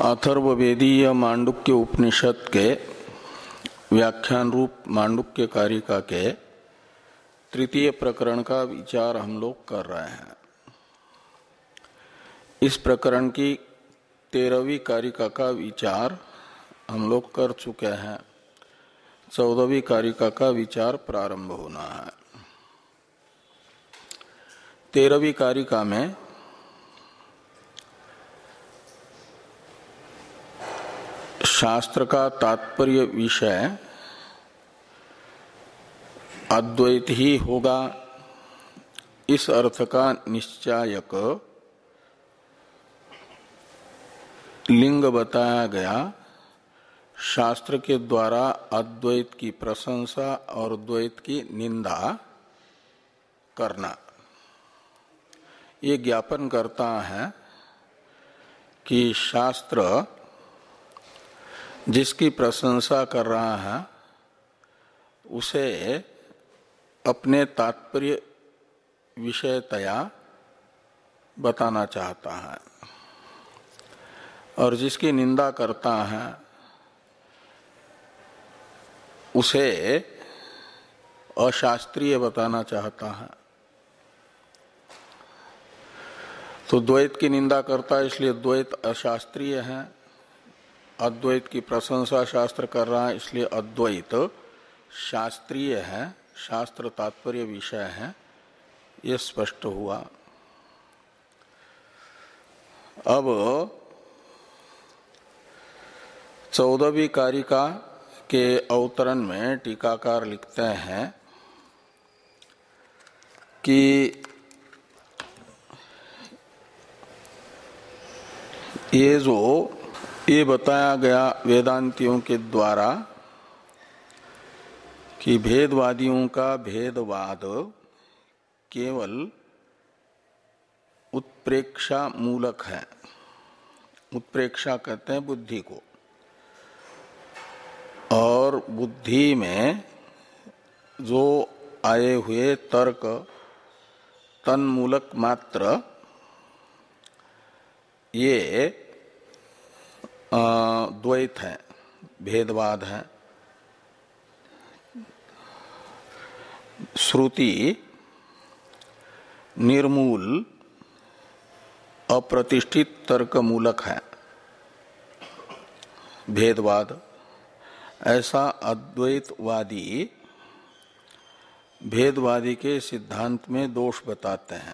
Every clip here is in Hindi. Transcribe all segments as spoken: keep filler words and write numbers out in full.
अथर्ववेदीय मांडुक्य उपनिषद के व्याख्यान रूप मांडुक्य कारिका के तृतीय प्रकरण का विचार हम लोग कर रहे हैं। इस प्रकरण की तेरहवीं कारिका का विचार हम लोग कर चुके हैं। चौदहवीं कारिका का विचार प्रारंभ होना है। तेरहवीं कारिका में शास्त्र का तात्पर्य विषय अद्वैत ही होगा, इस अर्थ का निश्चायक लिंग बताया गया। शास्त्र के द्वारा अद्वैत की प्रशंसा और द्वैत की निंदा करना, ये ज्ञापन करता है कि शास्त्र जिसकी प्रशंसा कर रहा है उसे अपने तात्पर्य विषयतया बताना चाहता है, और जिसकी निंदा करता है उसे अशास्त्रीय बताना चाहता है। तो द्वैत की निंदा करता है इसलिए द्वैत अशास्त्रीय है, अद्वैत की प्रशंसा शास्त्र कर रहा है इसलिए अद्वैत शास्त्रीय है, शास्त्र तात्पर्य विषय है, ये स्पष्ट हुआ। अब चौदहवीं कारिका के अवतरण में टीकाकार लिखते हैं कि ये जो ये बताया गया वेदांतियों के द्वारा कि भेदवादियों का भेदवाद केवल उत्प्रेक्षा मूलक है। उत्प्रेक्षा कहते हैं बुद्धि को, और बुद्धि में जो आए हुए तर्क तन्मूलक मात्र ये द्वैत है, भेदवाद है। श्रुति निर्मूल अप्रतिष्ठित तर्क मूलक है भेदवाद। ऐसा अद्वैतवादी भेदवादी के सिद्धांत में दोष बताते हैं।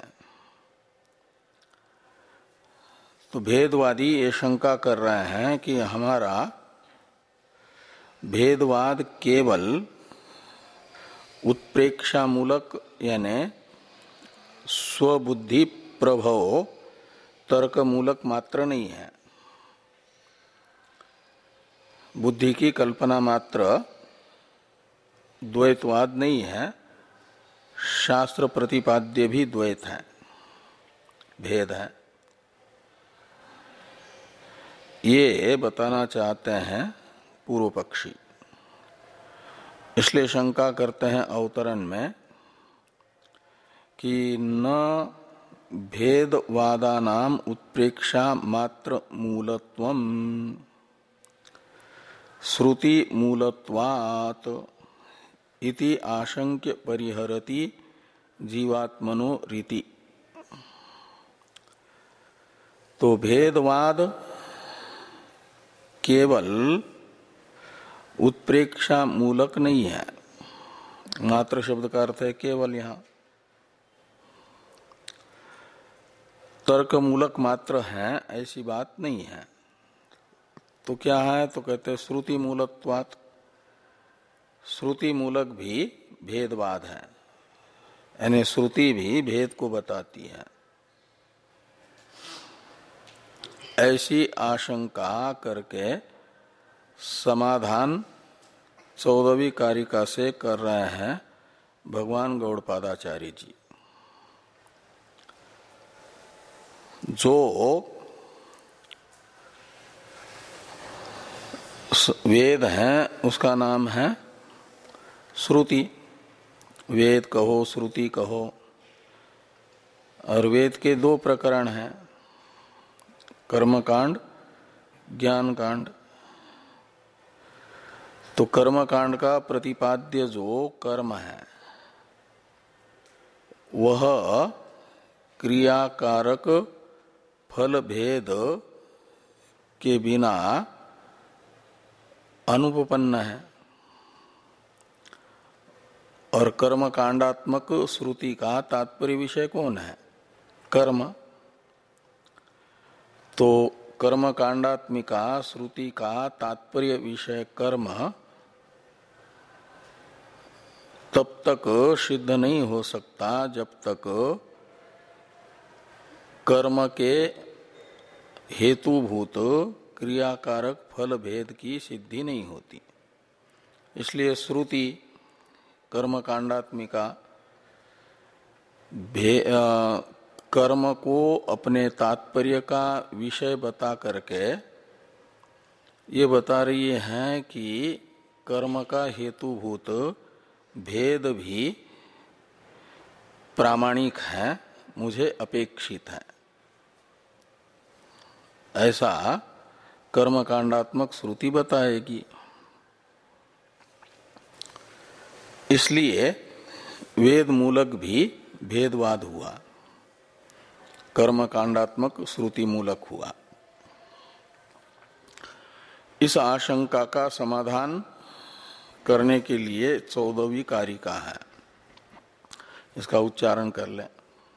तो भेदवादी ये शंका कर रहे हैं कि हमारा भेदवाद केवल उत्प्रेक्षा मूलक यानी स्वबुद्धि प्रभव तर्क मूलक मात्र नहीं है, बुद्धि की कल्पना मात्र द्वैतवाद नहीं है, शास्त्र प्रतिपाद्य भी द्वैत है, भेद है। ये बताना चाहते हैं पूर्व पक्षी। इसलिए शंका करते हैं अवतरण में कि न भेदवादानाम उत्प्रेक्षा मात्र मूलत्वम श्रुति मूलत्वात् इति आशंक्य परिहरति जीवात्मनो रीति। तो भेदवाद केवल उत्प्रेक्षा मूलक नहीं है, मात्र शब्द का अर्थ है केवल, यहां तर्क मूलक मात्र है ऐसी बात नहीं है। तो क्या है? तो कहते हैं श्रुति मूलत्वात्, श्रुति मूलक भी भेदवाद है, यानी श्रुति भी भेद को बताती है। ऐसी आशंका करके समाधान चौदहवीं कारिका से कर रहे हैं भगवान गौड़पादाचार्य जी। जो वेद है उसका नाम है श्रुति, वेद कहो श्रुति कहो। और वेद के दो प्रकरण हैं, कर्मकांड ज्ञान कांड। तो कर्म कांड का प्रतिपाद्य जो कर्म है वह क्रियाकारक फल भेद के बिना अनुपपन्न है। और कर्म कांडात्मक श्रुति का तात्पर्य विषय कौन है? कर्म। तो कर्म कांडात्मिका श्रुति का तात्पर्य विषय कर्म तब तक सिद्ध नहीं हो सकता जब तक कर्म के हेतुभूत क्रियाकारक फल भेद की सिद्धि नहीं होती। इसलिए श्रुति कर्म कांडात्मिका कर्म को अपने तात्पर्य का विषय बता करके ये बता रही है कि कर्म का हेतुभूत भेद भी प्रामाणिक है, मुझे अपेक्षित है। ऐसा कर्म कांडात्मक श्रुति बताएगी। इसलिए वेद मूलक भी भेदवाद हुआ, कर्म कांडात्मक श्रुति मूलक हुआ। इस आशंका का समाधान करने के लिए चौदहवीं कारिका है, इसका उच्चारण कर लें।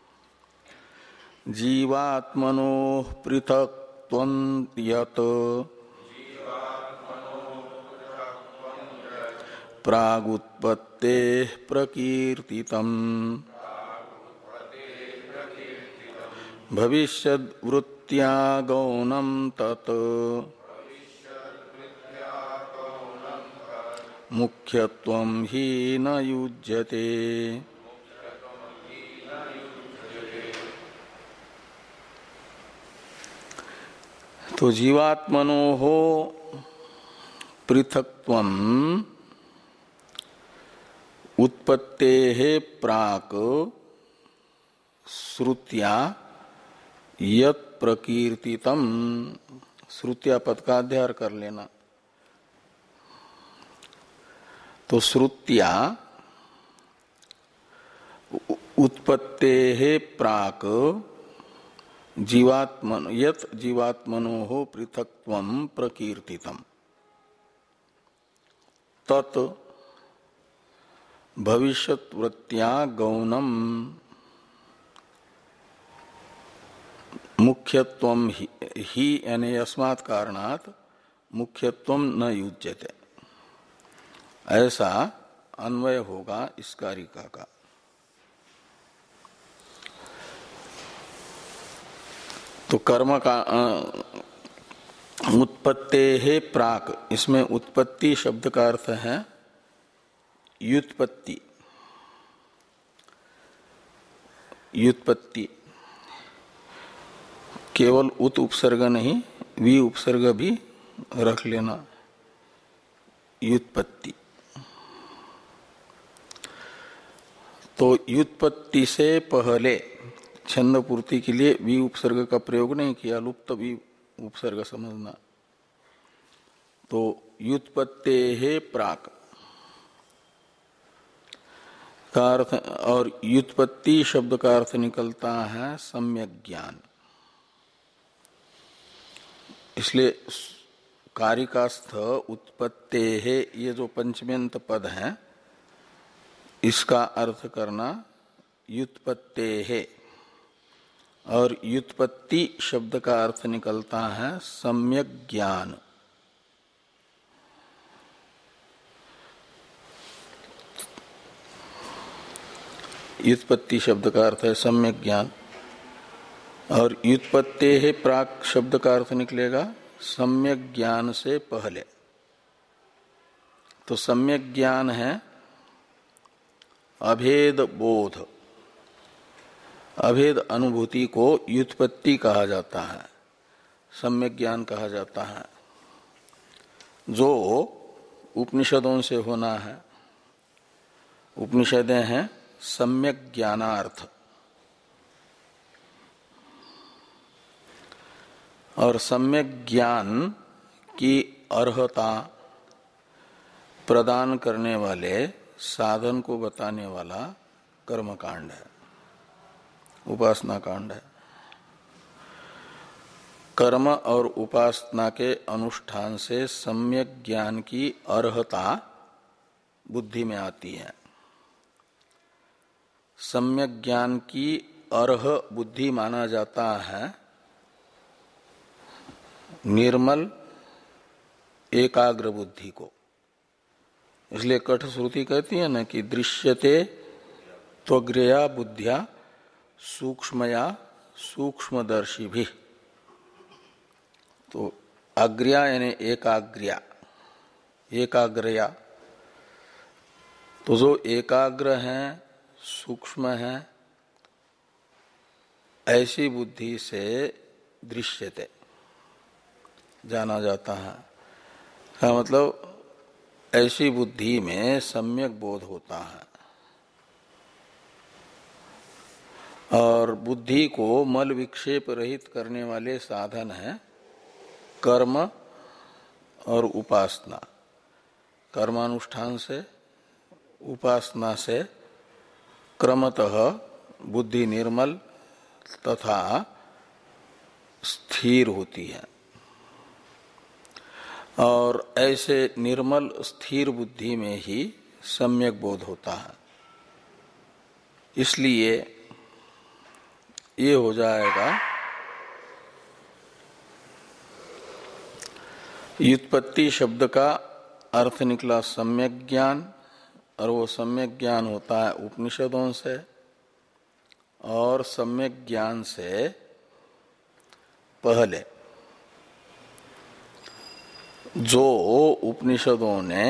जीवात्मनो पृथक्त्वं यत् प्रागुत्पत्तेः प्रकीर्तितम् भविष्यद्वृत्त्या गौणं तत् मुख्यत्वं हि न युज्यते। तो जीवात्मनोः पृथक्त्वं उत्पत्तेः प्राक् श्रुत्या यत् प्रकीर्तितम्, श्रुत्या पद का अध्ययन कर लेना। तो श्रुत्या उत्पत्तेः प्राक् जीवात्मन यत् जीवात्मनोः पृथक्त्वं प्रकीर्तितम् तत् भविष्यद्वृत्त्या गौणम् मुख्यत्वं ही, ही यानी अस्मात् कारणात् मुख्यत्वं न युज्यते। ऐसा अन्वय होगा इस कारिका का। तो कर्म का उत्पत्ते है प्राक, इसमें उत्पत्ति शब्द का अर्थ है व्युत्पत्ति। व्युत्पत्ति केवल उत उपसर्ग नहीं, वी उपसर्ग भी रख लेना। व्युत्पत्ति तो व्युत्पत्ति से पहले छंद पूर्ति के लिए वी उपसर्ग का प्रयोग नहीं किया, लुप्त वी उपसर्ग समझना। तो व्युत्पत्ते है प्राक का अर्थ, और व्युत्पत्ति शब्द का अर्थ निकलता है सम्यक ज्ञान। इसलिए कारिकास्थ उत्पत्ते है, ये जो पंचम्यंत पद है इसका अर्थ करना व्युत्पत्ते है, और व्युत्पत्ति शब्द का अर्थ निकलता है सम्यक ज्ञान। व्युत्पत्ति शब्द का अर्थ है सम्यक ज्ञान, और व्युत्पत्ते है प्राक शब्द का अर्थ निकलेगा सम्यक ज्ञान से पहले। तो सम्यक ज्ञान है अभेद बोध, अभेद अनुभूति को व्युत्पत्ति कहा जाता है, सम्यक ज्ञान कहा जाता है, जो उपनिषदों से होना है। उपनिषदें हैं सम्यक ज्ञानार्थ, और सम्यक ज्ञान की अर्हता प्रदान करने वाले साधन को बताने वाला कर्म कांड है, उपासना कांड है। कर्म और उपासना के अनुष्ठान से सम्यक ज्ञान की अर्हता बुद्धि में आती है। सम्यक ज्ञान की अर्ह बुद्धि माना जाता है निर्मल एकाग्र बुद्धि को। इसलिए कठ श्रुति कहती है ना कि दृश्यते त्वग्रया बुद्धिया सूक्ष्मया सूक्ष्मदर्शी भी। तो अग्र्या यानी एकाग्र्या, एकाग्रया, तो जो एकाग्र है सूक्ष्म है ऐसी बुद्धि से दृश्यते जाना जाता है। का मतलब ऐसी बुद्धि में सम्यक बोध होता है और बुद्धि को मल विक्षेप रहित करने वाले साधन है कर्म और उपासना। कर्मानुष्ठान से उपासना से क्रमतः बुद्धि निर्मल तथा स्थिर होती है और ऐसे निर्मल स्थिर बुद्धि में ही सम्यक बोध होता है। इसलिए ये हो जाएगा व्युत्पत्ति शब्द का अर्थ निकला सम्यक ज्ञान और वो सम्यक ज्ञान होता है उपनिषदों से और सम्यक ज्ञान से पहले जो उपनिषदों ने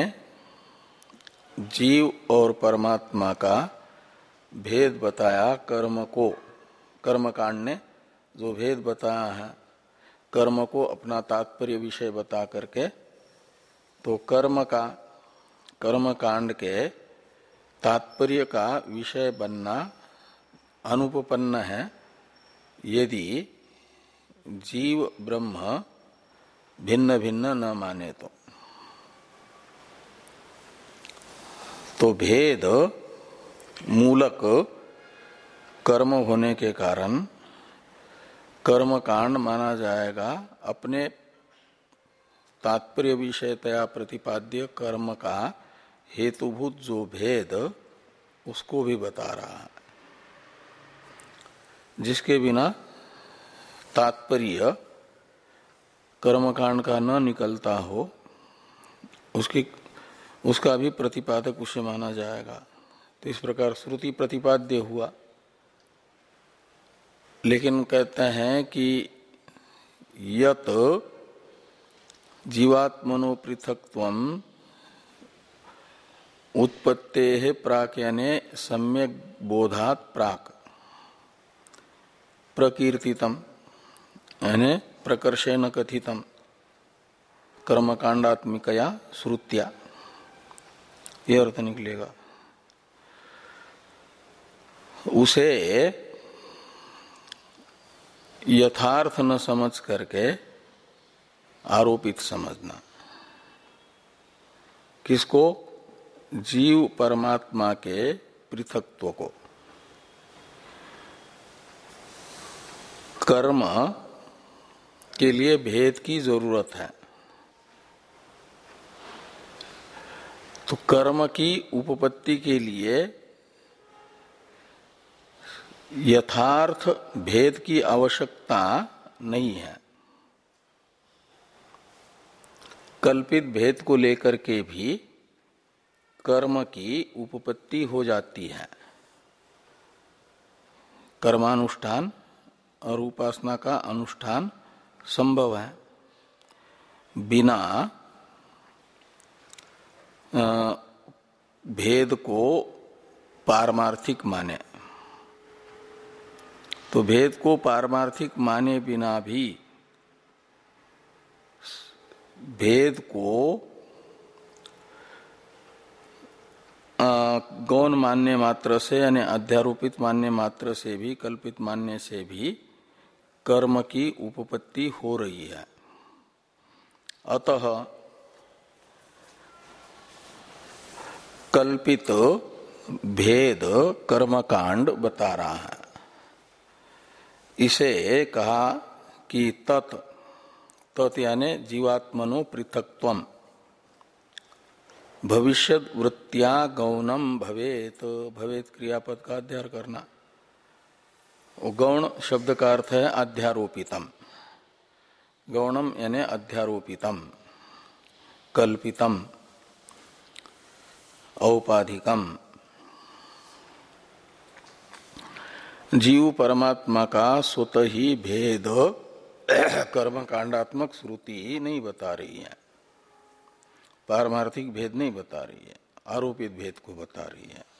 जीव और परमात्मा का भेद बताया, कर्म को, कर्म कांड ने जो भेद बताया है कर्म को अपना तात्पर्य विषय बता करके, तो कर्म का कर्म कांड के तात्पर्य का विषय बनना अनुपपन्न है यदि जीव ब्रह्म भिन्न भिन्न न माने तो। तो भेद मूलक कर्म होने के कारण कर्म कांड माना जाएगा अपने तात्पर्य विषयतया प्रतिपाद्य कर्म का हेतुभूत जो भेद उसको भी बता रहा है, जिसके बिना तात्पर्य कर्मकांड का न निकलता हो उसकी उसका भी प्रतिपादक उसे माना जाएगा। तो इस प्रकार श्रुति प्रतिपाद्य हुआ। लेकिन कहते हैं कि यत जीवात्मनो पृथक्त्वम् उत्पत्तेः प्राक यानी सम्यक बोधात् प्राक प्रकीर्तितम यानी प्रकर्षेण कथितम कर्मकांडात्मिकया श्रुत्या, ये अर्थ निकलेगा। उसे यथार्थ न समझ करके आरोपित समझना। किसको? जीव परमात्मा के पृथक्त्व को। कर्म के लिए भेद की जरूरत है, तो कर्म की उपपत्ति के लिए यथार्थ भेद की आवश्यकता नहीं है। कल्पित भेद को लेकर के भी कर्म की उपपत्ति हो जाती है। कर्मानुष्ठान और उपासना का अनुष्ठान संभव है बिना भेद को पारमार्थिक माने। तो भेद को पारमार्थिक माने बिना भी भेद को गौण मानने मात्र से यानी अध्यारोपित मानने मात्र से भी, कल्पित मानने से भी कर्म की उपपत्ति हो रही है। अतः कल्पित भेद कर्मकांड बता रहा है। इसे कहा कि तत् तत् यानी जीवात्मनो पृथक्त्वम भविष्यद वृत्त्या गौणम भवेत। भवेत क्रियापद का अध्ययन करना। गौण शब्द का अर्थ है अध्यारोपितम। गौणम यानी अध्यारोपितम, कल्पितम, औपाधिकम। जीव परमात्मा का स्वतः ही भेद कर्मकांडात्मक श्रुति नहीं बता रही है, पारमार्थिक भेद नहीं बता रही है, आरोपित भेद को बता रही है।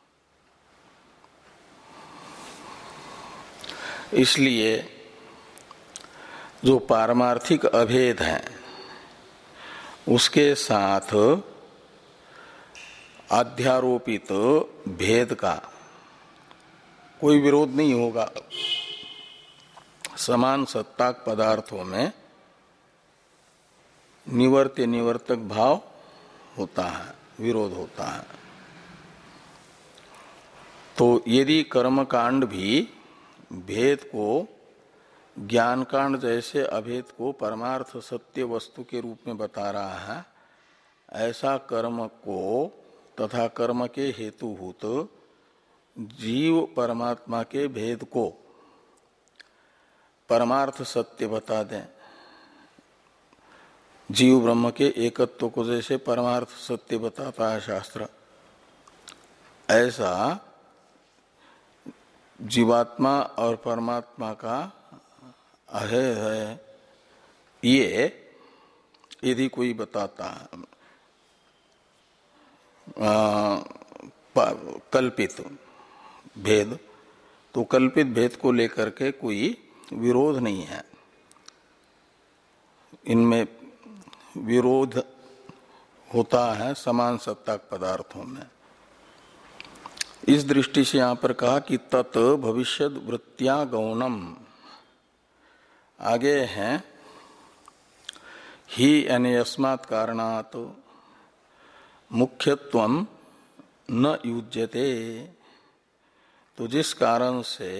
इसलिए जो पारमार्थिक अभेद है उसके साथ अध्यारोपित भेद का कोई विरोध नहीं होगा। समान सत्ताक पदार्थों में निवर्त्य निवर्तक भाव होता है, विरोध होता है। तो यदि कर्मकांड भी भेद को ज्ञान कांड जैसे अभेद को परमार्थ सत्य वस्तु के रूप में बता रहा है, ऐसा कर्म को तथा कर्म के हेतुभूत जीव परमात्मा के भेद को परमार्थ सत्य बता दें। जीव ब्रह्म के एकत्व को जैसे परमार्थ सत्य बताता है शास्त्र, ऐसा जीवात्मा और परमात्मा का अभेद है ये यदि कोई बताता है आ, कल्पित भेद, तो कल्पित भेद को लेकर के कोई विरोध नहीं है। इनमें विरोध होता है समान सत्ताक पदार्थों में। इस दृष्टि से यहां पर कहा कि तत् भविष्यद वृत्त्या गौणम। आगे हैं ही यानी अस्मात् कारणात् मुख्यत्वम न युज्यते। तो जिस कारण से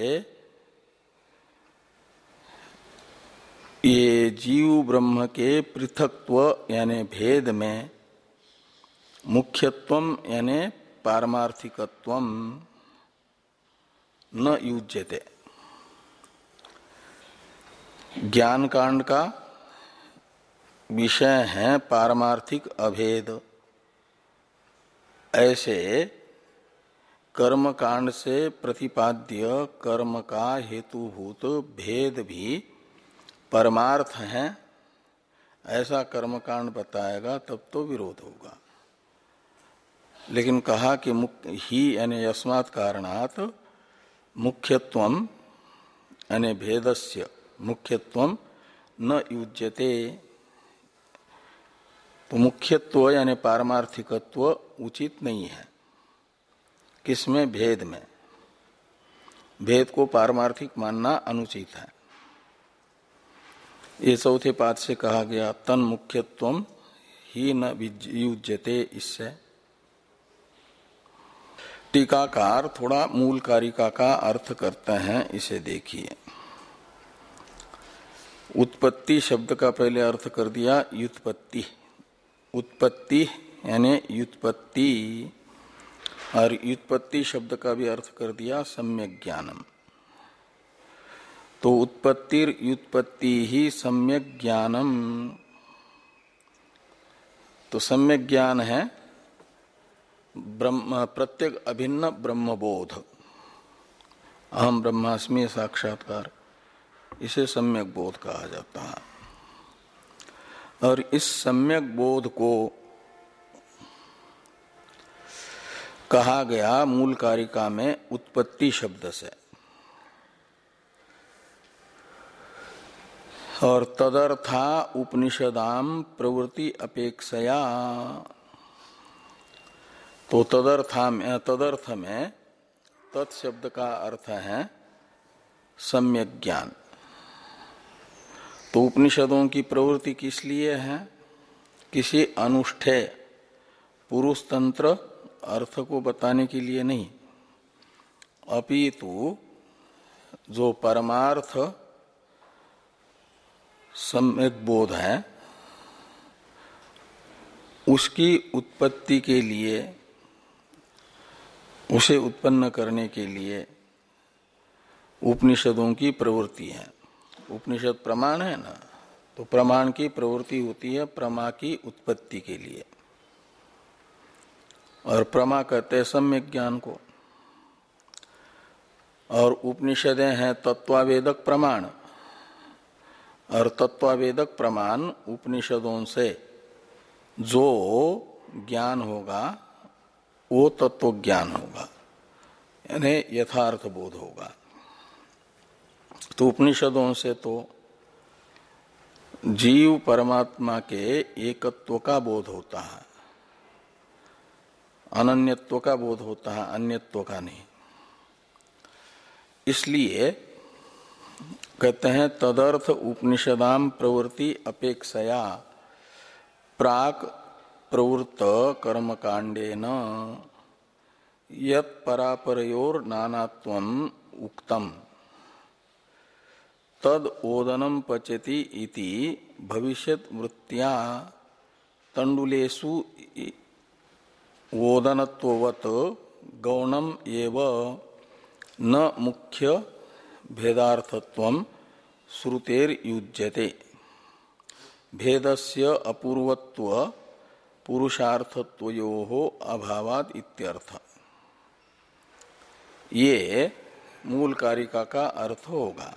ये जीव ब्रह्म के पृथक्त्व यानी भेद में मुख्यत्वम यानी पारमार्थिकत्वम न युज्यते। ज्ञान कांड का विषय है पारमार्थिक अभेद, ऐसे कर्म कांड से प्रतिपाद्य कर्म का हेतुभूत भेद भी परमार्थ है, ऐसा कर्मकांड बताएगा तब तो विरोध होगा। लेकिन कहा कि ही यानी यस्मात् कारणात् मुख्यत्वम यानी भेदस्य मुख्यत्वम न युज्यते। तो मुख्यत्व यानी पारमार्थिकत्व उचित नहीं है। किसमें? भेद में। भेद को पारमार्थिक मानना अनुचित है। ये चौथे पाद से कहा गया तन मुख्यत्वम ही न युज्यते। इससे टीकाकार थोड़ा मूल कारिका का अर्थ करते हैं, इसे देखिए। उत्पत्ति शब्द का पहले अर्थ कर दिया युत्पत्ति। उत्पत्ति यानी युत्पत्ति, और युत्पत्ति शब्द का भी अर्थ कर दिया सम्यक ज्ञानम। तो उत्पत्तिर युत्पत्ति ही सम्यक ज्ञानम। तो सम्यक ज्ञान है ब्रह्म प्रत्येक अभिन्न ब्रह्मबोध, अहम ब्रह्मास्मि साक्षात्कार, इसे सम्यक बोध कहा जाता है। और इस सम्यक बोध को कहा गया मूल कारिका में उत्पत्ति शब्द से, और तदर्था उपनिषदाम प्रवृत्ति अपेक्षया। तो तदर्था में तदर्थ में तत्शब्द का अर्थ है सम्यक ज्ञान। तो उपनिषदों की प्रवृत्ति किस लिए है? किसी अनुष्ठेय पुरुष तंत्र अर्थ को बताने के लिए नहीं, अपितु जो परमार्थ सम्यक बोध है उसकी उत्पत्ति के लिए, उसे उत्पन्न करने के लिए उपनिषदों की प्रवृत्ति है। उपनिषद प्रमाण है ना, तो प्रमाण की प्रवृत्ति होती है प्रमा की उत्पत्ति के लिए, और प्रमा कहते हैं सम्यक ज्ञान को। और उपनिषदें हैं तत्वावेदक प्रमाण, और तत्वावेदक प्रमाण उपनिषदों से जो ज्ञान होगा वो तत्व ज्ञान होगा, यानी यथार्थ बोध होगा। तो उपनिषदों से तो जीव परमात्मा के एकत्व का बोध होता है, अनन्यत्व का बोध होता है, अन्यत्व का नहीं। इसलिए कहते हैं तदर्थ उपनिषदाम प्रवृत्ति अपेक्षया प्राक प्रवृत्त कर्मकांडेन यत् परापरयोर नानात्वम उक्तम तद ओदनम पचति इति भविष्यत वृत्त्या तंडुलेषु ओदनत्ववत् गौणम एव न मुख्य भेदार्थत्वम श्रुतेर युज्यते भेदस्य अपूर्वत्व पुरुषार्थत्वयोः अभावात् इत्यर्थ। ये मूल कारिका का अर्थ होगा।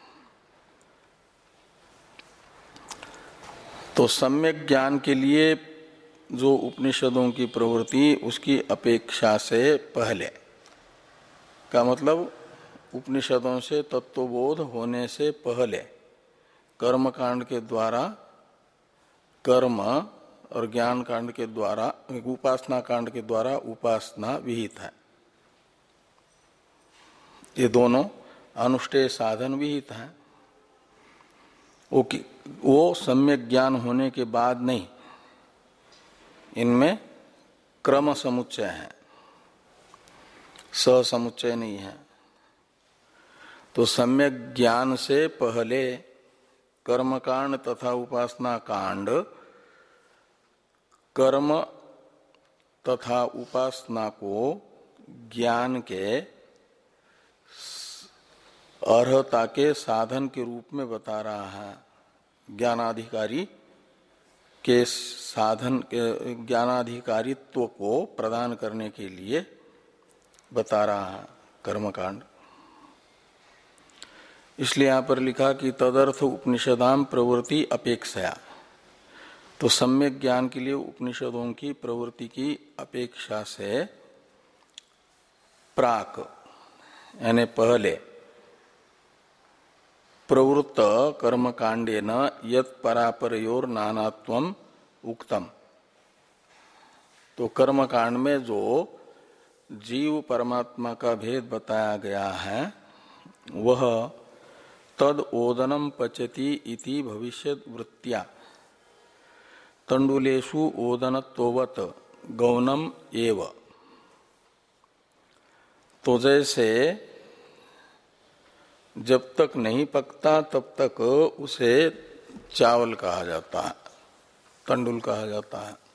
तो सम्यक ज्ञान के लिए जो उपनिषदों की प्रवृत्ति उसकी अपेक्षा से पहले का मतलब उपनिषदों से तत्वबोध होने से पहले कर्म कांड के द्वारा कर्म और ज्ञान कांड के द्वारा उपासना कांड के द्वारा उपासना विहित है। ये दोनों अनुष्ठेय साधन विहित हैं। वो वो सम्यक ज्ञान होने के बाद नहीं, इनमें क्रम समुच्चय है, सह समुच्चय नहीं है। तो सम्यक ज्ञान से पहले कर्म कांड तथा उपासना कांड कर्म तथा उपासना को ज्ञान के अर्हता के साधन के रूप में बता रहा है। ज्ञानाधिकारी के साधन के ज्ञानाधिकारित्व को प्रदान करने के लिए बता रहा है कर्मकांड। इसलिए यहां पर लिखा कि तदर्थ उपनिषदाम प्रवृत्ति अपेक्षया, तो सम्यक ज्ञान के लिए उपनिषदों की प्रवृत्ति की अपेक्षा से प्राक यानी पहले प्रवृत्त कर्मकांडेन यत् परापरयोर नानात्वम उक्तम, तो कर्मकांड में जो जीव परमात्मा का भेद बताया गया है वह तद ओदनम पचति इति भविष्यत वृत्त्या तंडुलेषु ओदनत्ववत् गौणम एव। तो जैसे जब तक नहीं पकता तब तक उसे चावल कहा जाता है, तंडुल कहा जाता है।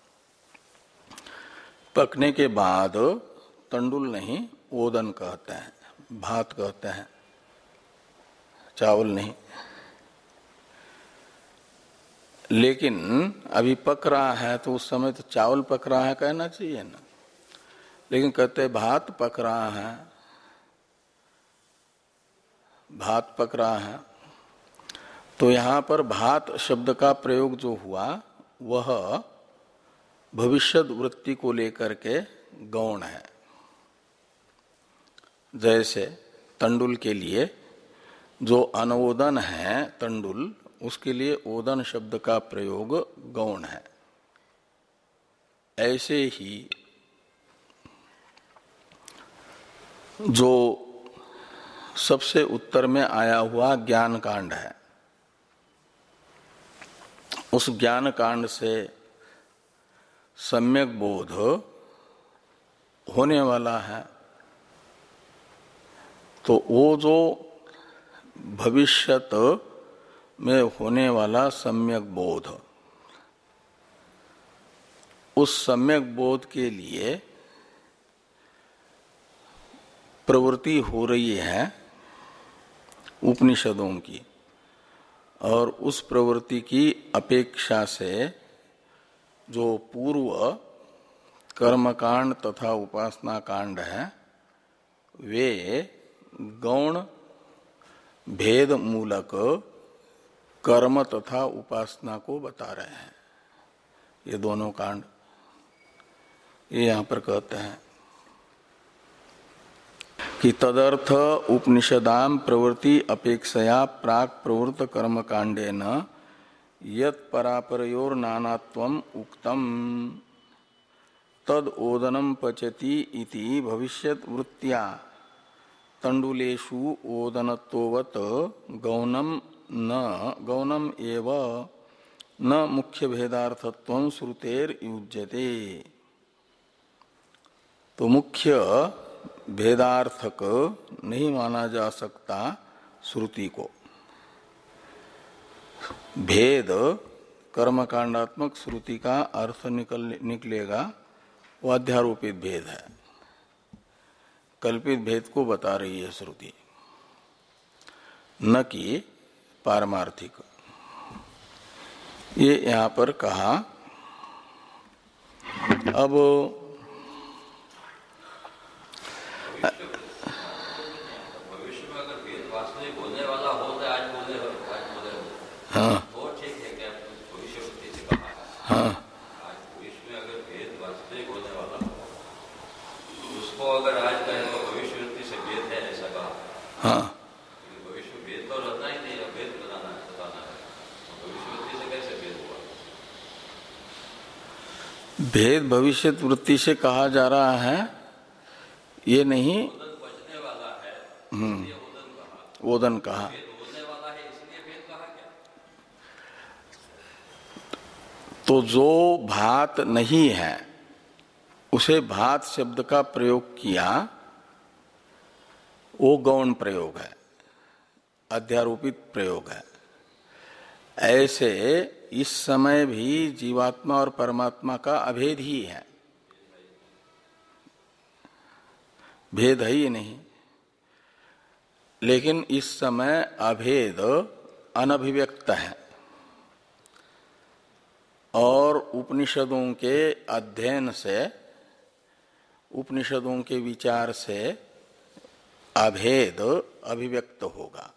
पकने के बाद तंडुल नहीं ओदन कहते हैं, भात कहते हैं, चावल नहीं। लेकिन अभी पक रहा है तो उस समय तो चावल पक रहा है कहना चाहिए ना, लेकिन कहते भात पक रहा है, भात पक रहा है। तो यहां पर भात शब्द का प्रयोग जो हुआ वह भविष्यत वृत्ति को लेकर के गौण है। जैसे तंडुल के लिए जो अनोदन है तंडुल, उसके लिए ओदन शब्द का प्रयोग गौण है। ऐसे ही जो सबसे उत्तर में आया हुआ ज्ञान कांड है, उस ज्ञान कांड से सम्यक बोध होने वाला है, तो वो जो भविष्यत में होने वाला सम्यक बोध, उस सम्यक बोध के लिए प्रवृत्ति हो रही है उपनिषदों की, और उस प्रवृत्ति की अपेक्षा से जो पूर्व कर्मकांड तथा उपासना कांड है वे गौण भेद मूलक कर्म तथा उपासना को बता रहे हैं। ये दोनों कांड ये यहां पर कहते हैं कि तदर्थ उपनिषदाम प्रवृत्ति अपेक्षया प्राक प्रवृत्त कर्म कांडेन यत् परापरयोर नानात्वम उक्तम तद ओदनम पचति इति भविष्यत वृत्त्या तंडुलेषु ओदनत्ववत् गौनम न गौनम एव न मुख्य भेदार्थत्वं श्रुतेर युज्यते। तो मुख्य भेदार्थक नहीं माना जा सकता श्रुति को। भेद कर्मकांडात्मक श्रुति का अर्थ निकल निकलेगा वो अध्यारोपित भेद है, कल्पित भेद को बता रही है श्रुति, न कि पारमार्थिक। ये यहां पर कहा। अब हाँ हाँ भविष्य में अगर भेद वास्तविक होने वाला हो उसको अगर आज कहें तो भविष्यवृत्ति से भेद है ऐसा कहा। हाँ भविष्य में भेद तो रहना ही नहीं, भेद बनाना है बताना है, भविष्यवृत्ति से कैसे भेद हुआ? भेद भविष्य वृत्ति से कहा जा रहा है ये नहीं। ओदन बचने वाला है हम्म इसलिए ओदन कहा, ओदन कहा। भेद होने वाला है इसलिए भेद कहा क्या? तो जो भात नहीं है उसे भात शब्द का प्रयोग किया, वो गौण प्रयोग है, अध्यारोपित प्रयोग है। ऐसे इस समय भी जीवात्मा और परमात्मा का अभेद ही है, भेद है ही नहीं। लेकिन इस समय अभेद अनभिव्यक्त है और उपनिषदों के अध्ययन से, उपनिषदों के विचार से अभेद अभिव्यक्त होगा।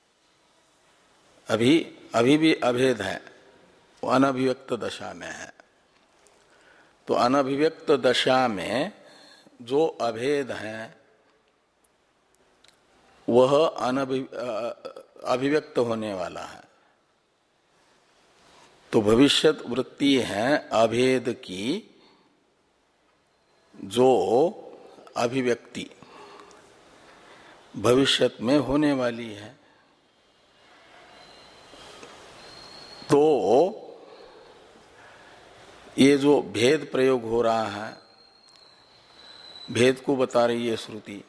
अभी अभी भी अभेद है, वो अनभिव्यक्त दशा में है। तो अनभिव्यक्त दशा में जो अभेद है वह अभिव्यक्त होने वाला है। तो भविष्यत वृत्ति है अभेद की जो अभिव्यक्ति भविष्यत में होने वाली है। तो ये जो भेद प्रयोग हो रहा है, भेद को बता रही है श्रुति,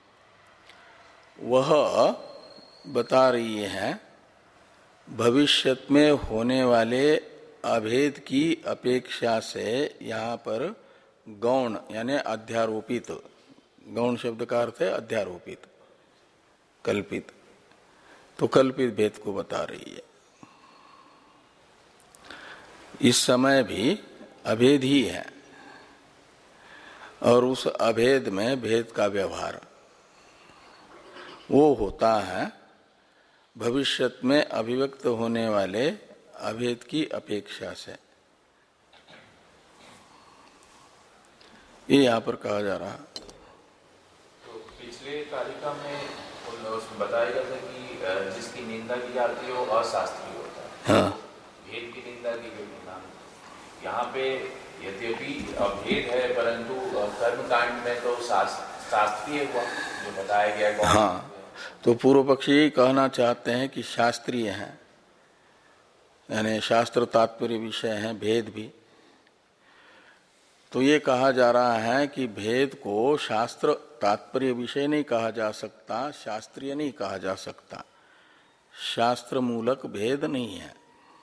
वह बता रही है भविष्यत में होने वाले अभेद की अपेक्षा से यहाँ पर गौण यानी अध्यारोपित, गौण शब्द का अर्थ है अध्यारोपित, कल्पित, तो कल्पित भेद को बता रही है। इस समय भी अभेद ही है और उस अभेद में भेद का व्यवहार वो होता है भविष्यत में अभिव्यक्त होने वाले अभेद की अपेक्षा से। ये यहाँ पर कहा जा रहा है। तो पिछले कारिका में बताया गया था कि जिसकी निंदा की जाती है वो अशास्त्रीय होता है। हाँ। भेद की निंदा की गई। यहाँ पे यद्यपि अभेद है परंतु कर्मकांड में तो शास्त्रीय हुआ जो बताया गया। हाँ, तो पूर्व पक्षी कहना चाहते हैं कि शास्त्रीय है, यानी शास्त्र तात्पर्य विषय है भेद भी, तो ये कहा जा रहा है कि भेद को शास्त्र तात्पर्य विषय नहीं कहा जा सकता, शास्त्रीय नहीं कहा जा सकता, शास्त्र मूलक भेद नहीं है।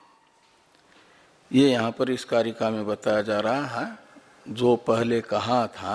ये यहां पर इस कारिका में बताया जा रहा है। जो पहले कहा था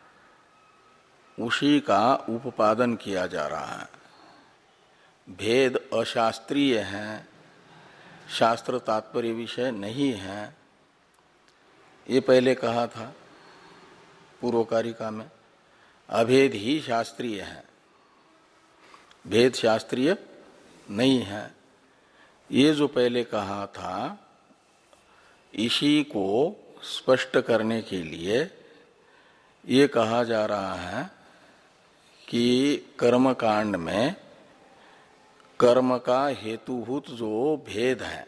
उसी का उपादन किया जा रहा है। भेद अशास्त्रीय है, शास्त्र तात्पर्य विषय नहीं है, ये पहले कहा था पूर्व कारिका में। अभेद ही शास्त्रीय है, भेद शास्त्रीय नहीं है। ये जो पहले कहा था इसी को स्पष्ट करने के लिए ये कहा जा रहा है कि कर्म कांड में कर्म का हेतुभूत जो भेद है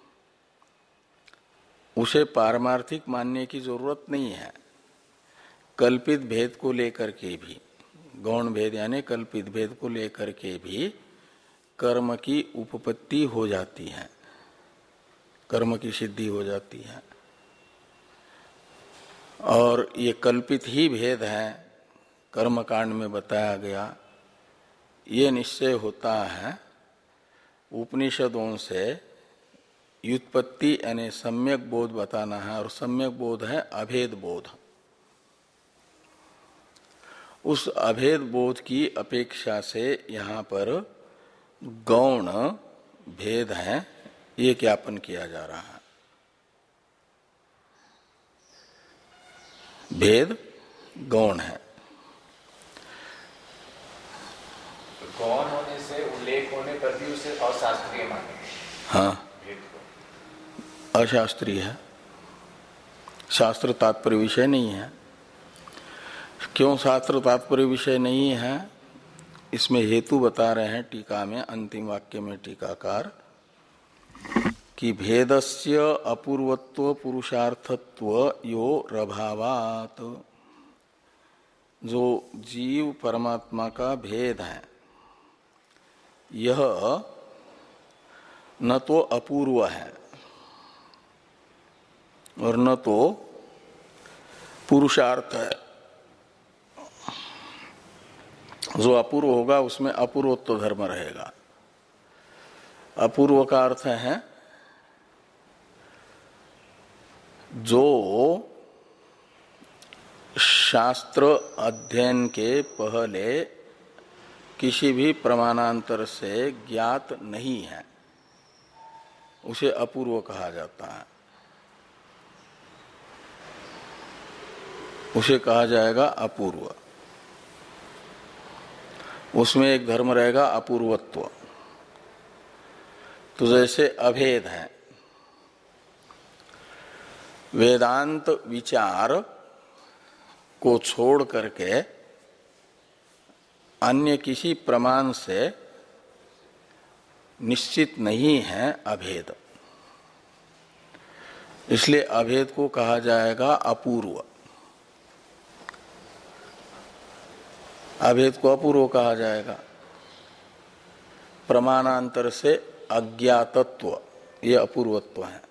उसे पारमार्थिक मानने की जरूरत नहीं है। कल्पित भेद को लेकर के भी, गौण भेद यानी कल्पित भेद को लेकर के भी कर्म की उपपत्ति हो जाती है, कर्म की सिद्धि हो जाती है। और ये कल्पित ही भेद है, कर्म कांड में बताया गया। ये निश्चय होता है उपनिषदों से व्युत्पत्ति यानी सम्यक बोध बताना है, और सम्यक बोध है अभेद बोध। उस अभेद बोध की अपेक्षा से यहाँ पर गौण भेद है, ये ज्ञापन किया जा रहा है। भेद गौण है। तो गौण होने से, उल्लेख होने पर भी उसे अशास्त्रीय माने। हाँ, अशास्त्रीय है, शास्त्र तात्पर्य विषय नहीं है। क्यों शास्त्र तात्पर्य विषय नहीं है? इसमें हेतु बता रहे हैं टीका में, अंतिम वाक्य में टीकाकार, कि भेदस्य अपूर्वत्व पुरुषार्थत्व यो रभावात। जो जीव परमात्मा का भेद है यह न तो अपूर्व है और न तो पुरुषार्थ है। जो अपूर्व होगा उसमें अपूर्वत्व धर्म रहेगा। अपूर्व का अर्थ है जो शास्त्र अध्ययन के पहले किसी भी प्रमाणांतर से ज्ञात नहीं है, उसे अपूर्व कहा जाता है। उसे कहा जाएगा अपूर्व। उसमें एक धर्म रहेगा अपूर्वत्व। तो जैसे अभेद है, वेदांत विचार को छोड़ करके अन्य किसी प्रमाण से निश्चित नहीं है अभेद, इसलिए अभेद को कहा जाएगा अपूर्व। अभेद को अपूर्व कहा जाएगा। प्रमाणांतर से अज्ञातत्व, ये अपूर्वत्व है।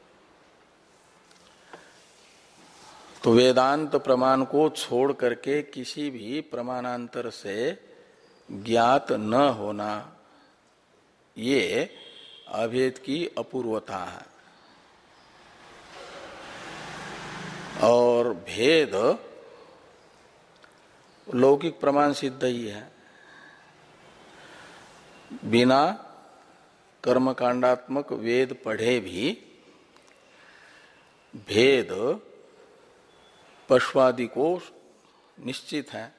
तो वेदांत प्रमाण को छोड़ करके किसी भी प्रमाणांतर से ज्ञात न होना, ये अभेद की अपूर्वता है। और भेद लौकिक प्रमाण सिद्ध ही है। बिना कर्मकांडात्मक वेद पढ़े भी भेद पशुआदि को निश्चित है।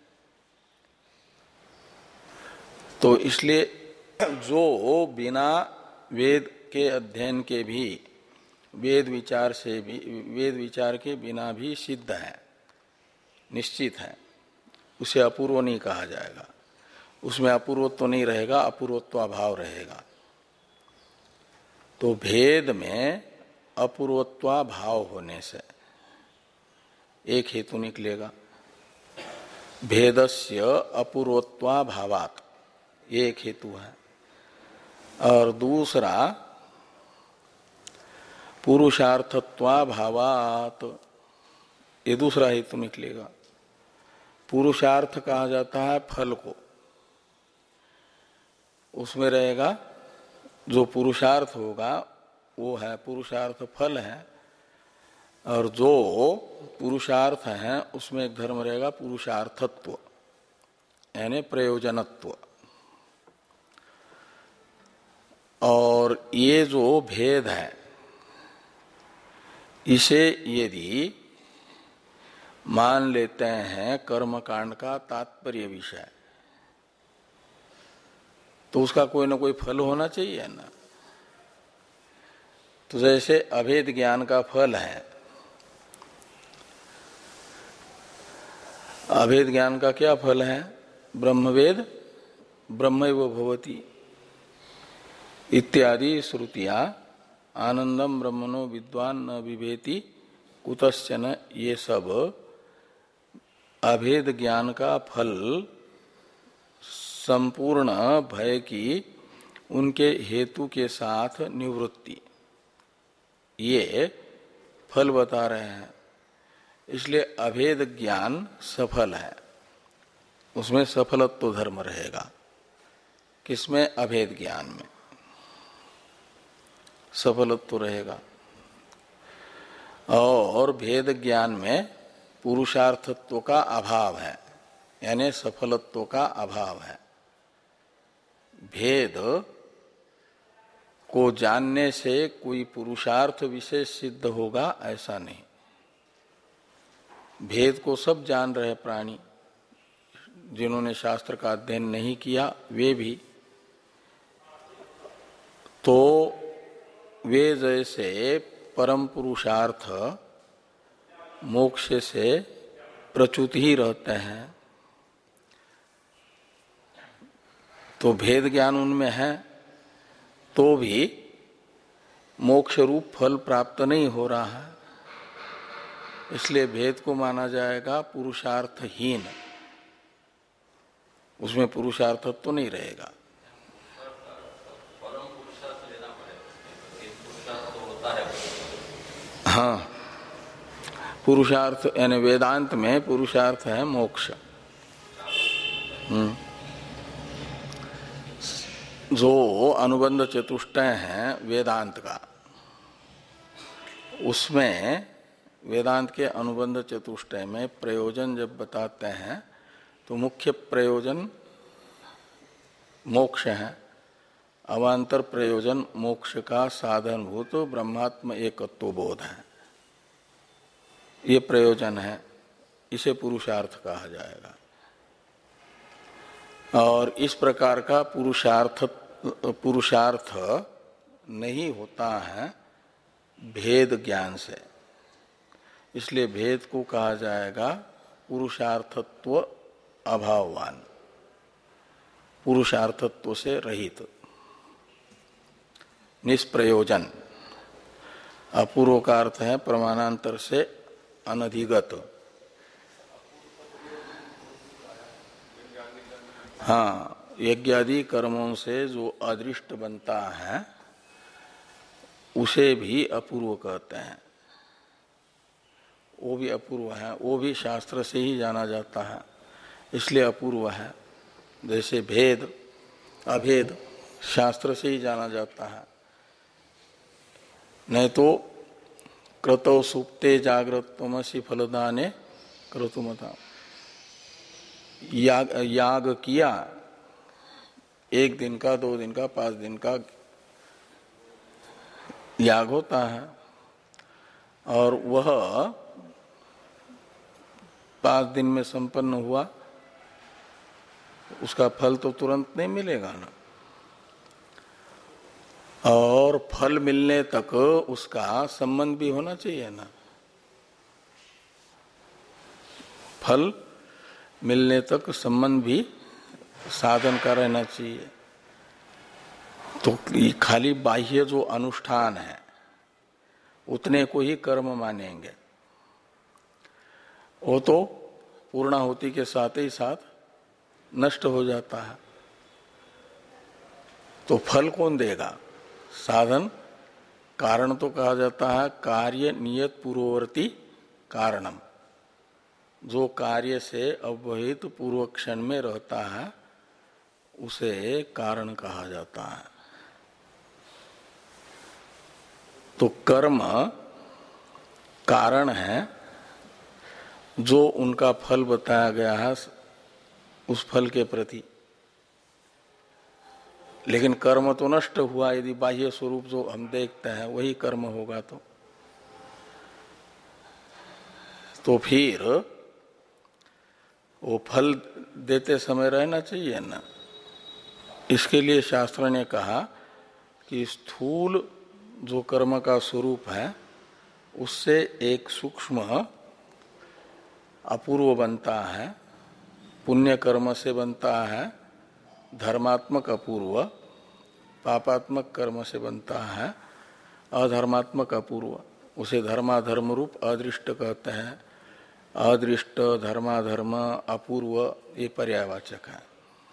तो इसलिए जो बिना वेद के अध्ययन के भी, वेद विचार से भी, वेद विचार के बिना भी सिद्ध है, निश्चित है, उसे अपूर्व नहीं कहा जाएगा। उसमें अपूर्वत्व तो नहीं रहेगा, अपूर्वत्वाभाव रहेगा। तो भेद में अपूर्वत्वाभाव होने से एक हेतु निकलेगा, भेदस्य अपूर्वत्वाभावात्, ये एक हेतु है। और दूसरा पुरुषार्थत्वाभावात्, ये दूसरा हेतु निकलेगा। पुरुषार्थ कहा जाता है फल को, उसमें रहेगा जो पुरुषार्थ होगा वो है पुरुषार्थ फल है, और जो पुरुषार्थ है उसमें एक धर्म रहेगा पुरुषार्थत्व यानी प्रयोजनत्व। और ये जो भेद है इसे यदि मान लेते हैं कर्मकांड का तात्पर्य विषय, तो उसका कोई ना कोई फल होना चाहिए ना। तो जैसे अभेद ज्ञान का फल है, अभेद ज्ञान का क्या फल है? ब्रह्मवेद ब्रह्मैव भवति इत्यादि श्रुतियां आनंदम ब्रह्मणो विद्वान न विभेति कुतश्चन, ये सब अभेद ज्ञान का फल संपूर्ण भय की उनके हेतु के साथ निवृत्ति, ये फल बता रहे हैं। इसलिए अभेद ज्ञान सफल है, उसमें सफलत्व धर्म रहेगा। किसमें? अभेद ज्ञान में सफलत्व रहेगा। और भेद ज्ञान में पुरुषार्थत्व का अभाव है, यानी सफलत्व का अभाव है। भेद को जानने से कोई पुरुषार्थ विशेष सिद्ध होगा ऐसा नहीं। भेद को सब जान रहे प्राणी, जिन्होंने शास्त्र का अध्ययन नहीं किया वे भी, तो वे जैसे परम पुरुषार्थ मोक्ष से प्रच्युत ही रहते हैं, तो भेद ज्ञान उनमें है तो भी मोक्ष रूप फल प्राप्त नहीं हो रहा है। इसलिए भेद को माना जाएगा पुरुषार्थहीन, उसमें पुरुषार्थत्व तो नहीं रहेगा। हाँ, पुरुषार्थ यानी वेदांत में पुरुषार्थ है मोक्ष। हम्म जो अनुबंध चतुष्टय है वेदांत का, उसमें वेदांत के अनुबंध चतुष्टय में प्रयोजन जब बताते हैं तो मुख्य प्रयोजन मोक्ष है, अवांतर प्रयोजन मोक्ष का साधनभूत ब्रह्मात्म एकत्व बोध है। ये प्रयोजन है, इसे पुरुषार्थ कहा जाएगा। और इस प्रकार का पुरुषार्थ पुरुषार्थ नहीं होता है भेद ज्ञान से, इसलिए भेद को कहा जाएगा पुरुषार्थत्व अभाववान, पुरुषार्थत्व से रहित, निष्प्रयोजन। अपूर्व का अर्थ है प्रमाणांतर से अनधिगत। हाँ, यज्ञादि कर्मों से जो अदृष्ट बनता है उसे भी अपूर्व कहते हैं। वो भी अपूर्व है, वो भी शास्त्र से ही जाना जाता है, इसलिए अपूर्व है। जैसे भेद अभेद शास्त्र से ही जाना जाता है, नहीं तो क्रतौ सुप्ते जागृतमसि फलदाने क्रतुमता। याग याग किया, एक दिन का, दो दिन का, पांच दिन का याग होता है, और वह पांच दिन में संपन्न हुआ, उसका फल तो तुरंत नहीं मिलेगा ना। और फल मिलने तक उसका संबंध भी होना चाहिए ना। फल मिलने तक संबंध भी साधन का रहना चाहिए। तो खाली बाह्य जो अनुष्ठान है उतने को ही कर्म मानेंगे, वो तो पूर्णाहुति के साथ ही साथ नष्ट हो जाता है। तो फल कौन देगा? साधन कारण तो कहा जाता है कार्य नियत पूर्ववर्ती कारणम, जो कार्य से अव्यवहित पूर्व क्षण में रहता है उसे कारण कहा जाता है। तो कर्म कारण है, जो उनका फल बताया गया है उस फल के प्रति। लेकिन कर्म तो नष्ट हुआ, यदि बाह्य स्वरूप जो हम देखते हैं वही कर्म होगा तो तो फिर वो फल देते समय रहना चाहिए ना। इसके लिए शास्त्र ने कहा कि स्थूल जो कर्म का स्वरूप है उससे एक सूक्ष्म अपूर्व बनता है, पुण्य कर्म से बनता है धर्मात्मक अपूर्व, पापात्मक कर्म से बनता है अधर्मात्मक अपूर्व। उसे धर्माधर्म रूप अदृष्ट कहते हैं। अदृष्ट, धर्माधर्म, अपूर्व ये पर्यायवाचक है।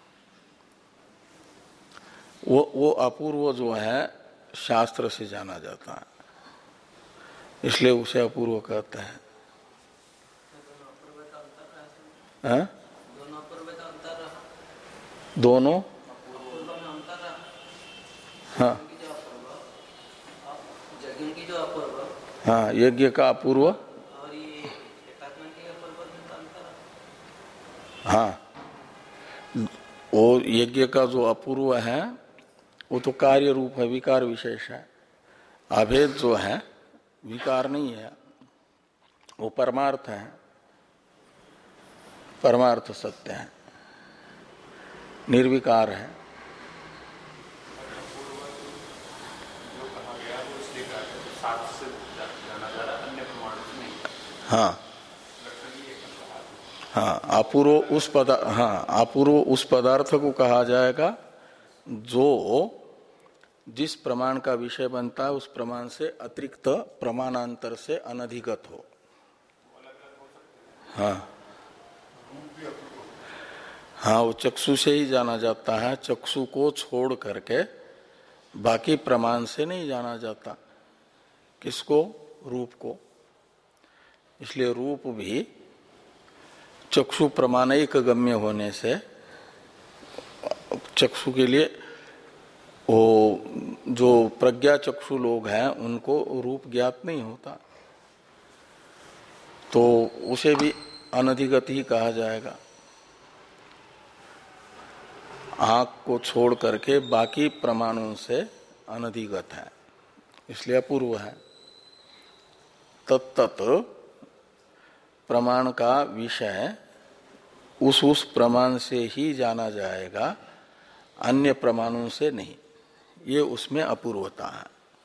वो वो अपूर्व जो है शास्त्र से जाना जाता है, इसलिए उसे अपूर्व कहते हैं। हाँ? दोनों हाँ हाँ यज्ञ का अपूर्व, हाँ वो यज्ञ का जो अपूर्व है वो तो कार्य रूप है, विकार विशेष है। अभेद जो है विकार नहीं है, वो परमार्थ है, परमार्थ सत्य है, निर्विकार है। हाँ हाँ अपूर्व उस पदार्थ, हाँ अपूर्व उस पदार्थ को कहा जाएगा जो जिस प्रमाण का विषय बनता है उस प्रमाण से अतिरिक्त प्रमाणांतर से अनधिगत हो। हाँ हाँ वो चक्षु से ही जाना जाता है, चक्षु को छोड़ करके बाकी प्रमाण से नहीं जाना जाता। किसको? रूप को। इसलिए रूप भी चक्षु प्रमाणिक गम्य होने से चक्षु के लिए वो जो प्रज्ञा चक्षु लोग हैं उनको रूप ज्ञात नहीं होता, तो उसे भी अनधिगत ही कहा जाएगा। आंख को छोड़ करके बाकी प्रमाणों से अनधिगत है, इसलिए अपूर्व है। तत्त प्रमाण का विषय उस उस प्रमाण से ही जाना जाएगा, अन्य प्रमाणों से नहीं। ये उसमें अपूर्वता है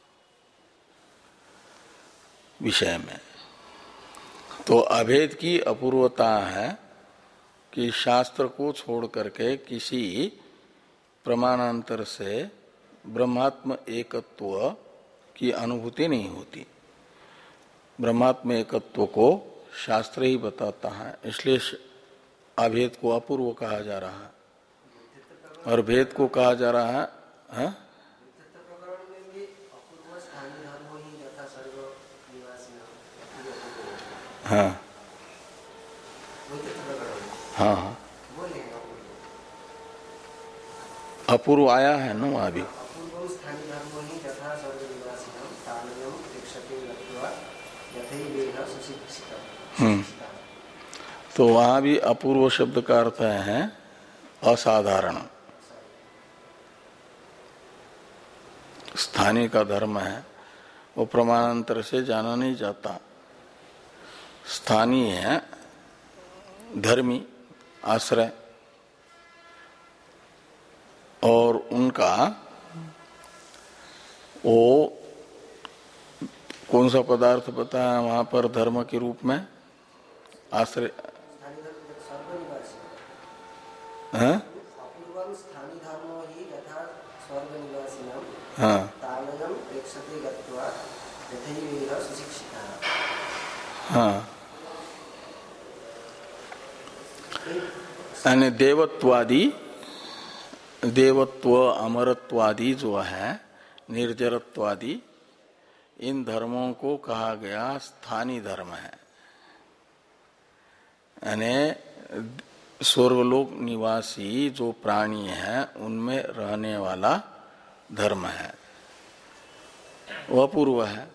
विषय में। तो अभेद की अपूर्वता है कि शास्त्र को छोड़ करके किसी प्रमाणांतर से ब्रह्मात्म एकत्व की अनुभूति नहीं होती। ब्रह्मात्म एकत्व को शास्त्र ही बताता है, इसलिए अभेद को अपूर्व कहा जा रहा है और भेद को कहा जा रहा है। हाँ? हाँ हाँ हाँ अपूर्व आया है ना वहां भी। हम्म तो वहां भी अपूर्व शब्द का अर्थ है असाधारण। स्थानीय का धर्म है, वो प्रमाणांतर से जाना नहीं जाता। स्थानीय है धर्मी आश्रय, और उनका वो कौन सा पदार्थ बताया वहां पर धर्म के रूप में आश्रय? हाँ हाँ हाँ यानी देवत्वादि, देवत्व अमरत्वादि जो है निर्जरत्वादि, इन धर्मों को कहा गया स्थानीय धर्म है। यानी स्वर्गलोक निवासी जो प्राणी है उनमें रहने वाला धर्म है, वह पूर्व है।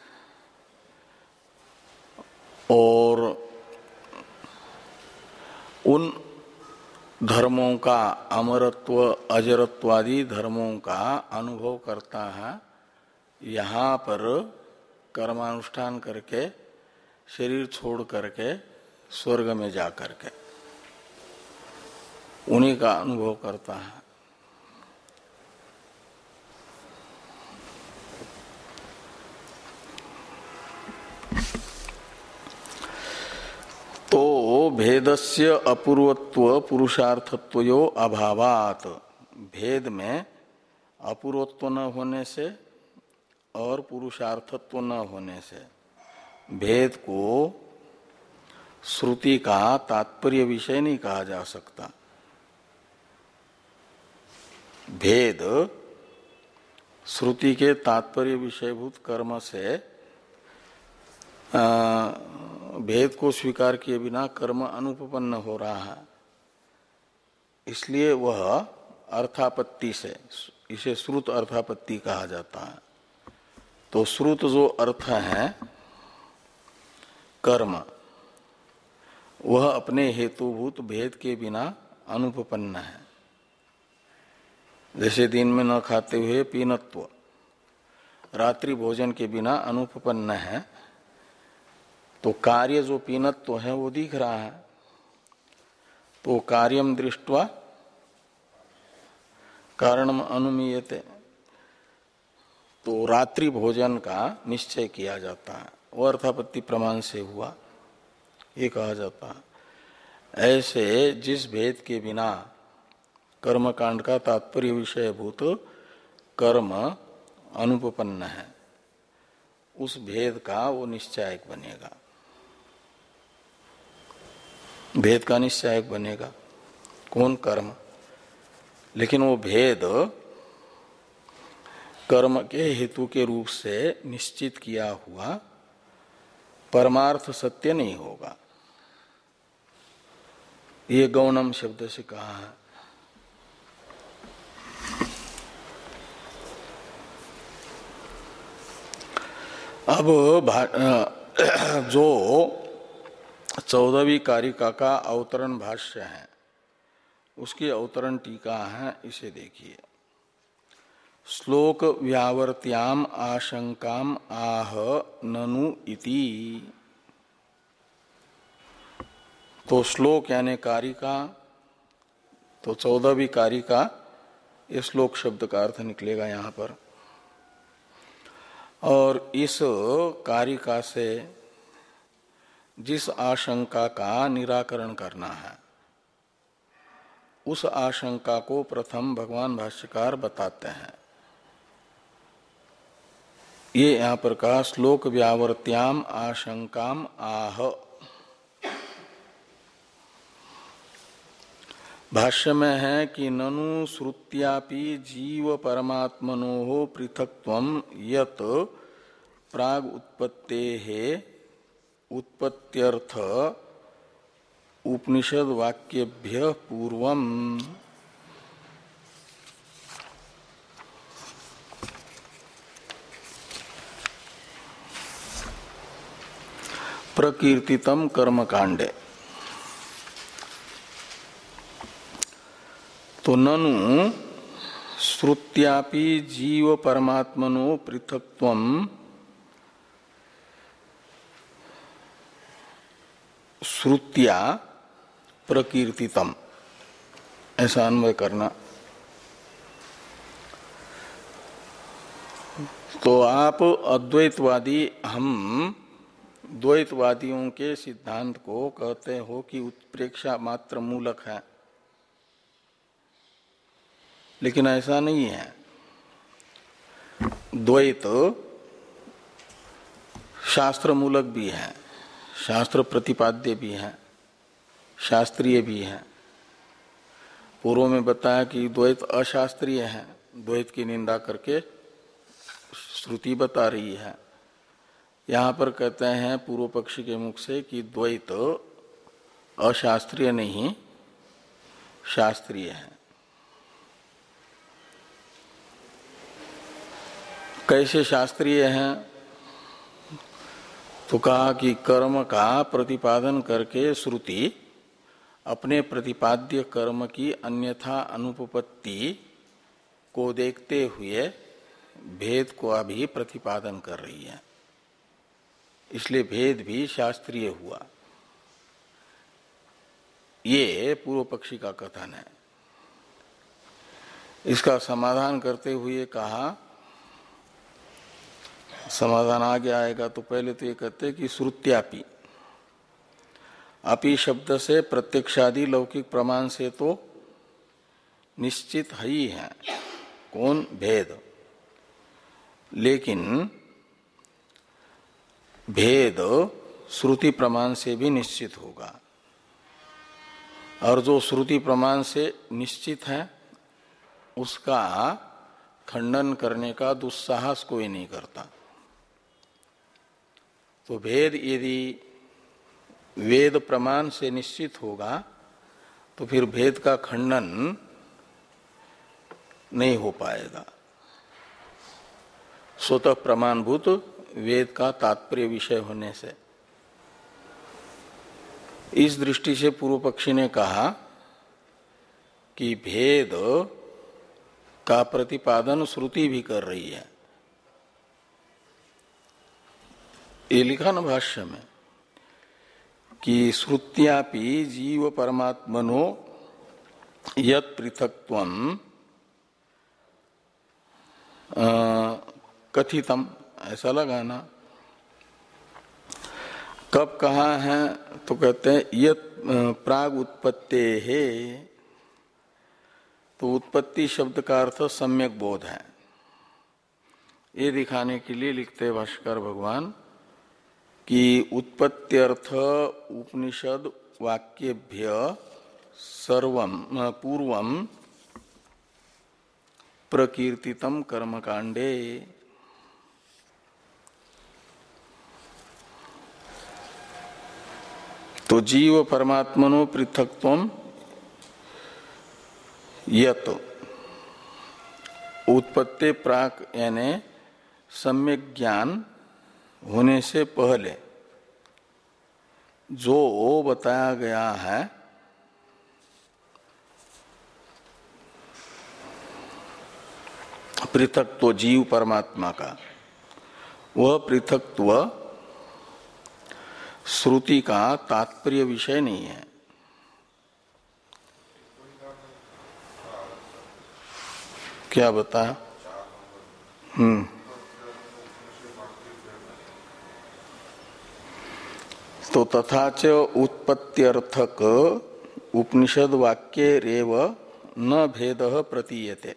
और उन धर्मों का, अमरत्व अजरत्वादि धर्मों का अनुभव करता है यहाँ पर कर्मानुष्ठान करके, शरीर छोड़ करके स्वर्ग में जा करके उन्हीं का अनुभव करता है। तो भेदस्य अपूर्वत्व पुरुषार्थत्वयो अभावात, भेद में अपूर्वत्व न होने से और पुरुषार्थत्व न होने से भेद को श्रुति का तात्पर्य विषय नहीं कहा जा सकता। भेद श्रुति के तात्पर्य विषयभूत कर्म से आ, भेद को स्वीकार किए बिना कर्म अनुपपन्न हो रहा है, इसलिए वह अर्थापत्ति से, इसे श्रुत अर्थापत्ति कहा जाता है। तो श्रुत जो अर्थ है कर्म, वह अपने हेतुभूत भेद के बिना अनुपपन्न है। जैसे दिन में न खाते हुए पीनत्व रात्रि भोजन के बिना अनुपपन्न है, तो कार्य जो पीनत्व है वो दिख रहा है, तो कार्यम दृष्ट्वा कारणम अनुमीयते, तो रात्रि भोजन का निश्चय किया जाता है, वो अर्थापत्ति प्रमाण से हुआ, ये कहा जाता है। ऐसे जिस भेद के बिना कर्मकांड का तात्पर्य विषयभूत कर्म अनुपपन्न है, उस भेद का वो निश्चायक बनेगा, भेद का निश्चायक बनेगा कौन? कर्म। लेकिन वो भेद कर्म के हेतु के रूप से निश्चित किया हुआ परमार्थ सत्य नहीं होगा। ये गौणम शब्द से कहा है। अब जो चौदहवीं कारिका का अवतरण भाष्य है, उसकी अवतरण टीका है, इसे देखिए। श्लोक व्यावर्त्याम आशंकाम आह ननु इति। तो श्लोक यानी कारिका, तो चौदहवीं कारिका, ये श्लोक शब्द का अर्थ निकलेगा यहाँ पर। और इस कारिका से जिस आशंका का निराकरण करना है, उस आशंका को प्रथम भगवान भाष्यकार बताते हैं। ये यहां पर कहा श्लोक व्यावर्त्याम आशंकाम आह। भाष्य में है कि ननु श्रुत्यापि जीव परमात्मनो पृथक्त्वं यत प्राग उत्पत्तेः उत्पत्त्यर्थ उपनिषद वाक्येभ्य पूर्वम। प्रकीर्तितम कर्मकांडे। तो ननु श्रुत्यापि जीव परमात्मनो पृथक्त्वं श्रुत्या प्रकीर्तितम, ऐसा अन्वय करना। तो आप अद्वैतवादी, हम द्वैतवादियों के सिद्धांत को कहते हो कि उत्प्रेक्षा मात्र मूलक है, लेकिन ऐसा नहीं है। द्वैत शास्त्र मूलक भी है, शास्त्र प्रतिपाद्य भी है, शास्त्रीय भी है। पूर्व में बताया कि द्वैत अशास्त्रीय है, द्वैत की निंदा करके श्रुति बता रही है। यहाँ पर कहते हैं पूर्व पक्षी के मुख से कि द्वैत अशास्त्रीय नहीं शास्त्रीय है। कैसे शास्त्रीय हैं? तो कहा कि कर्म का प्रतिपादन करके श्रुति अपने प्रतिपाद्य कर्म की अन्यथा अनुपपत्ति को देखते हुए भेद को अभी प्रतिपादन कर रही है, इसलिए भेद भी शास्त्रीय हुआ। ये पूर्व पक्षी का कथन है। इसका समाधान करते हुए कहा, समाधान आगे आएगा तो पहले तो ये कहते कि श्रुत्यापि, अपि शब्द से प्रत्यक्षादि लौकिक प्रमाण से तो निश्चित ही है कौन? भेद। लेकिन भेद श्रुति प्रमाण से भी निश्चित होगा, और जो श्रुति प्रमाण से निश्चित है उसका खंडन करने का दुस्साहस कोई नहीं करता। तो भेद यदि वेद प्रमाण से निश्चित होगा तो फिर भेद का खंडन नहीं हो पाएगा। स्वतः प्रमाणभूत वेद का तात्पर्य विषय होने से। इस दृष्टि से पूर्व पक्षी ने कहा कि भेद का प्रतिपादन श्रुति भी कर रही है। ये लिखा ना भाष्य में कि श्रुत्यापि जीव परमात्मनो यत् पृथक्त्वं कथितम, ऐसा लगाना। कब कहा है? तो कहते हैं यत् प्राग उत्पत्ते है। तो उत्पत्ति शब्द का अर्थ सम्यक बोध है। ये दिखाने के लिए लिखते भाष्कर भगवान कि उत्पत्त्यर्थ उपनिषद वाक्येभ्य सर्वं पूर्वं प्रकीर्तितम कर्मकांडे। तो जीव परमात्मनो पृथक्त्वम यत, उत्पत्ति प्राक यानी सम्यक ज्ञान होने से पहले जो बताया गया है पृथक्त्व जीव परमात्मा का, वह पृथक्त्व श्रुति का तात्पर्य विषय नहीं है। क्या बताया? हम्म तो तथा च उत्पत्त्यर्थक उपनिषद वाक्ये रेव न भेदः प्रतीयते,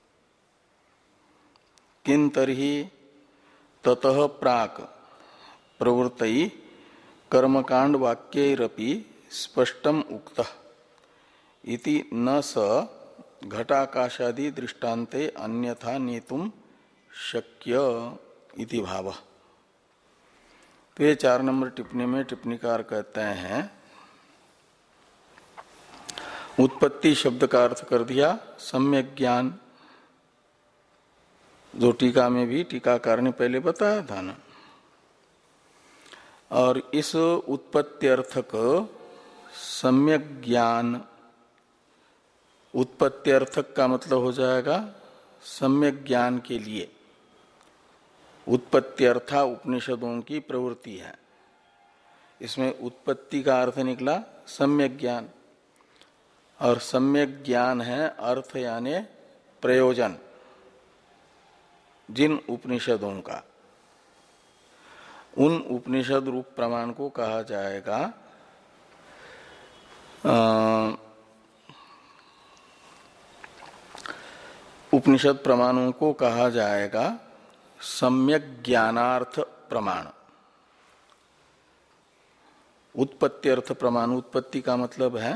किं तर्हि ततः प्राक प्रवृत्तै कर्मकांड वाक्यैरपि स्पष्टम उक्तः इति न स घटाकाशादि दृष्टान्ते अन्यथा नेतुम शक्य इति भावः। तो ये चार नंबर टिप्पणी में टिप्पणीकार कहते हैं उत्पत्ति शब्द का अर्थ कर दिया सम्यक ज्ञान, जो टीका में भी टीकाकार ने पहले बताया था ना। और इस उत्पत्ति अर्थक सम्यक ज्ञान, उत्पत्ति अर्थक का मतलब हो जाएगा सम्यक ज्ञान के लिए। उत्पत्ति अर्था उपनिषदों की प्रवृत्ति है, इसमें उत्पत्ति का अर्थ निकला सम्यक ज्ञान, और सम्यक ज्ञान है अर्थ यानी प्रयोजन जिन उपनिषदों का, उन उपनिषद रूप प्रमाण को कहा जाएगा उपनिषद प्रमाणों को कहा जाएगा सम्यक ज्ञानार्थ प्रमाण। उत्पत्ति अर्थ प्रमाण, उत्पत्ति का मतलब है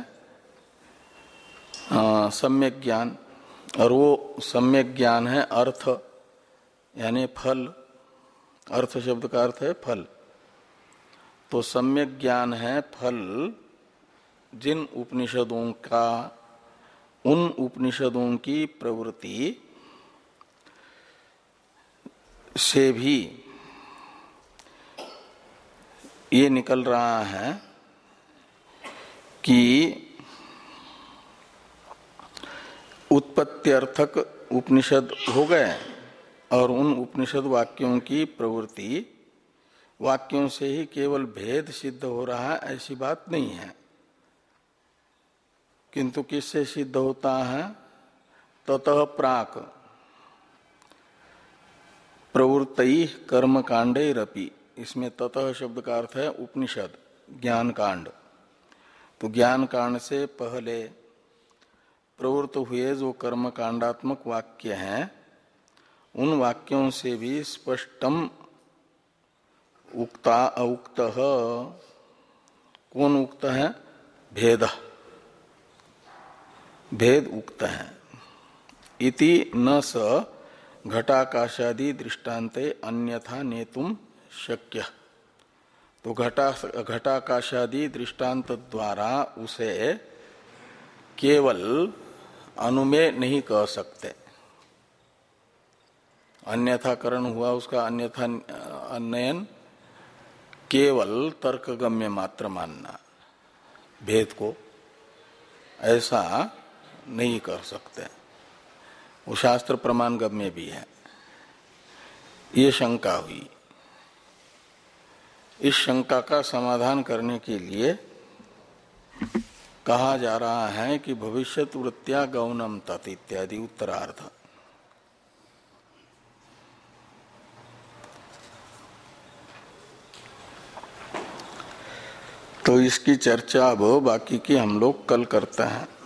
सम्यक ज्ञान, और वो सम्यक ज्ञान है अर्थ यानी फल। अर्थ शब्द का अर्थ है फल। तो सम्यक ज्ञान है फल जिन उपनिषदों का उन उपनिषदों की प्रवृत्ति से भी ये निकल रहा है कि उत्पत्त्यर्थक उपनिषद हो गए और उन उपनिषद वाक्यों की प्रवृत्ति वाक्यों से ही केवल भेद सिद्ध हो रहा है, ऐसी बात नहीं है। किंतु किससे सिद्ध होता है? ततः प्राक प्रवृत्ति कर्म कांडेरपि। इसमें ततः शब्द का अर्थ है उपनिषद, ज्ञान कांड। तो ज्ञान कांड से पहले प्रवृत्त हुए जो कर्म कांडात्मक वाक्य हैं, उन वाक्यों से भी स्पष्टम उक्ता अउक्त। कौन उक्त है? भेद, भेद उक्त है। इति न स घटाकाशादि दृष्टान्ते अन्यथा नेतुम शक्य। तो घटा घटाकाशादि दृष्टांत द्वारा उसे केवल अनुमेय नहीं कह सकते। अन्यथा करण हुआ उसका अन्यथा अन्वयन केवल तर्कगम्य मात्र मानना, भेद को ऐसा नहीं कर सकते। वो शास्त्र प्रमाण गम्य भी है। ये शंका हुई। इस शंका का समाधान करने के लिए कहा जा रहा है कि भविष्यत वृत्त्या गौनम तत् इत्यादि उत्तरार्ध। तो इसकी चर्चा अब बाकी की हम लोग कल करते हैं।